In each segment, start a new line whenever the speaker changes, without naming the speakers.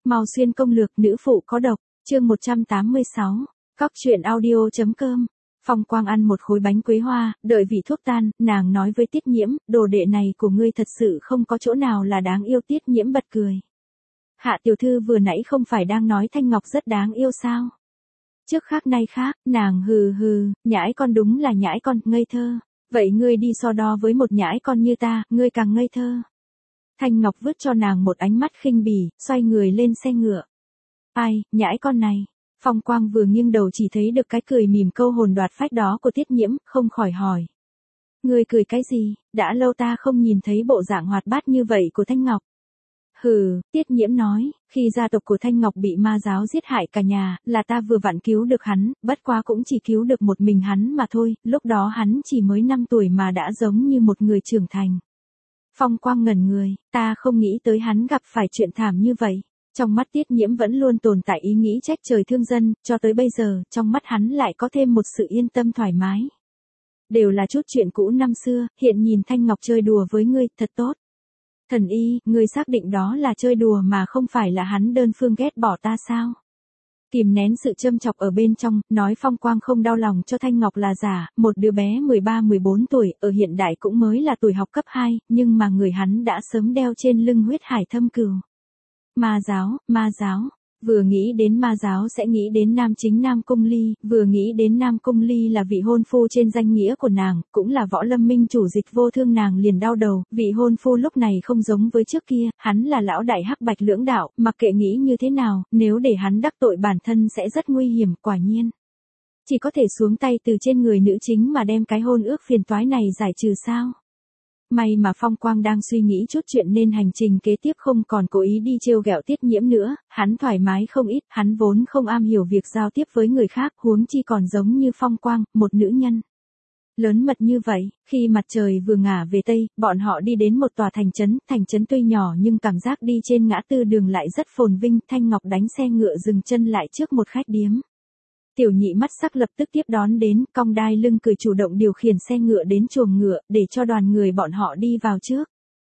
Mao Xuyên công lược nữ phụ có độc, chương 186, Cóc truyện audio.com. Phong Quang ăn một khối bánh quế hoa, đợi vị thuốc tan, nàng nói với Tiết Nhiễm, đồ đệ này của ngươi thật sự không có chỗ nào là đáng yêu. Tiết Nhiễm bật cười. Hạ tiểu thư vừa nãy không phải đang nói Thanh Ngọc rất đáng yêu sao? Trước khác nay khác, nàng hừ hừ, nhãi con đúng là nhãi con, ngây thơ. Vậy ngươi đi so đo với một nhãi con như ta, ngươi càng ngây thơ. Thanh Ngọc vứt cho nàng một ánh mắt khinh bỉ, xoay người lên xe ngựa. Ai, nhãi con này. Phong Quang vừa nghiêng đầu chỉ thấy được cái cười mỉm câu hồn đoạt phách đó của Tiết Nhiễm, không khỏi hỏi. Ngươi cười cái gì, đã lâu ta không nhìn thấy bộ dạng hoạt bát như vậy của Thanh Ngọc. Hừ, Tiết Nhiễm nói, khi gia tộc của Thanh Ngọc bị ma giáo giết hại cả nhà, là ta vừa vặn cứu được hắn, bất quá cũng chỉ cứu được một mình hắn mà thôi, lúc đó hắn chỉ mới 5 tuổi mà đã giống như một người trưởng thành. Phong Quang ngẩn người, ta không nghĩ tới hắn gặp phải chuyện thảm như vậy. Trong mắt Tiết Nhiễm vẫn luôn tồn tại ý nghĩ trách trời thương dân, cho tới bây giờ, trong mắt hắn lại có thêm một sự yên tâm thoải mái. Đều là chút chuyện cũ năm xưa, hiện nhìn Thanh Ngọc chơi đùa với ngươi, thật tốt. Thần y, ngươi xác định đó là chơi đùa mà không phải là hắn đơn phương ghét bỏ ta sao? Kìm nén sự châm chọc ở bên trong, nói Phong Quang không đau lòng cho Thanh Ngọc là giả, một đứa bé 13-14 tuổi, ở hiện đại cũng mới là tuổi học cấp 2, nhưng mà người hắn đã sớm đeo trên lưng huyết hải thâm cừu. Ma giáo, vừa nghĩ đến ma giáo sẽ nghĩ đến Nam Chính Nam Cung Ly, vừa nghĩ đến Nam Cung Ly là vị hôn phu trên danh nghĩa của nàng, cũng là Võ Lâm Minh chủ Dịch Vô Thương, nàng liền đau đầu, vị hôn phu lúc này không giống với trước kia, hắn là lão đại hắc bạch lưỡng đạo, mặc kệ nghĩ như thế nào, nếu để hắn đắc tội bản thân sẽ rất nguy hiểm, quả nhiên. Chỉ có thể xuống tay từ trên người nữ chính mà đem cái hôn ước phiền toái này giải trừ sao? May mà Phong Quang đang suy nghĩ chút chuyện nên hành trình kế tiếp không còn cố ý đi trêu ghẹo Tiết Nhiễm nữa, hắn thoải mái không ít, hắn vốn không am hiểu việc giao tiếp với người khác, huống chi còn giống như Phong Quang, một nữ nhân. Lớn mật như vậy, khi mặt trời vừa ngả về Tây, bọn họ đi đến một tòa thành trấn tuy nhỏ nhưng cảm giác đi trên ngã tư đường lại rất phồn vinh, Thanh Ngọc đánh xe ngựa dừng chân lại trước một khách điếm. Tiểu Nhị mắt sắc lập tức tiếp đón đến, cong đai lưng cười chủ động điều khiển xe ngựa đến chuồng ngựa, để cho đoàn người bọn họ đi vào trước.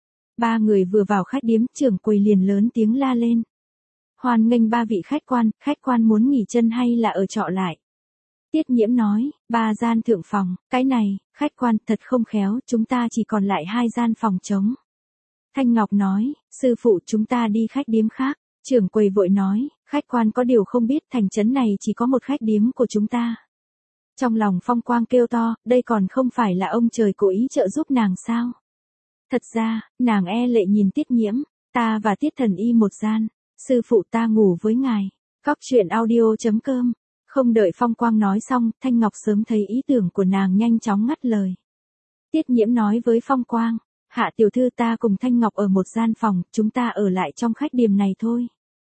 Ba người vừa vào khách điếm, trưởng quầy liền lớn tiếng la lên. Hoan nghênh ba vị khách quan muốn nghỉ chân hay là ở trọ lại? Tiết Nhiễm nói, 3 gian thượng phòng, cái này, khách quan, thật không khéo, chúng ta chỉ còn lại 2 gian phòng trống. Thanh Ngọc nói, sư phụ chúng ta đi khách điếm khác. Trưởng quầy vội nói, khách quan có điều không biết thành trấn này chỉ có một khách điếm của chúng ta. Trong lòng Phong Quang kêu to, đây còn không phải là ông trời cố ý trợ giúp nàng sao? Thật ra, nàng e lệ nhìn Tiết Nhiễm, ta và Tiết thần y một gian, sư phụ ta ngủ với ngài. Cóc truyện audio.com. Không đợi Phong Quang nói xong, Thanh Ngọc sớm thấy ý tưởng của nàng nhanh chóng ngắt lời. Tiết Nhiễm nói với Phong Quang, Hạ tiểu thư ta cùng Thanh Ngọc ở một gian phòng, chúng ta ở lại trong khách điếm này thôi.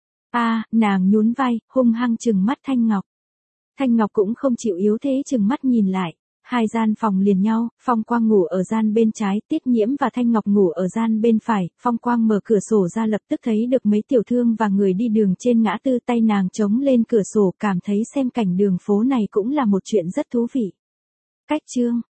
Nàng nhún vai, hung hăng trừng mắt Thanh Ngọc. Thanh Ngọc cũng không chịu yếu thế trừng mắt nhìn lại. 2 gian phòng liền nhau, Phong Quang ngủ ở gian bên trái, Tiết Nhiễm và Thanh Ngọc ngủ ở gian bên phải. Phong Quang mở cửa sổ ra lập tức thấy được mấy tiểu thương và người đi đường trên ngã tư, tay nàng chống lên cửa sổ, cảm thấy xem cảnh đường phố này cũng là một chuyện rất thú vị. Cách chương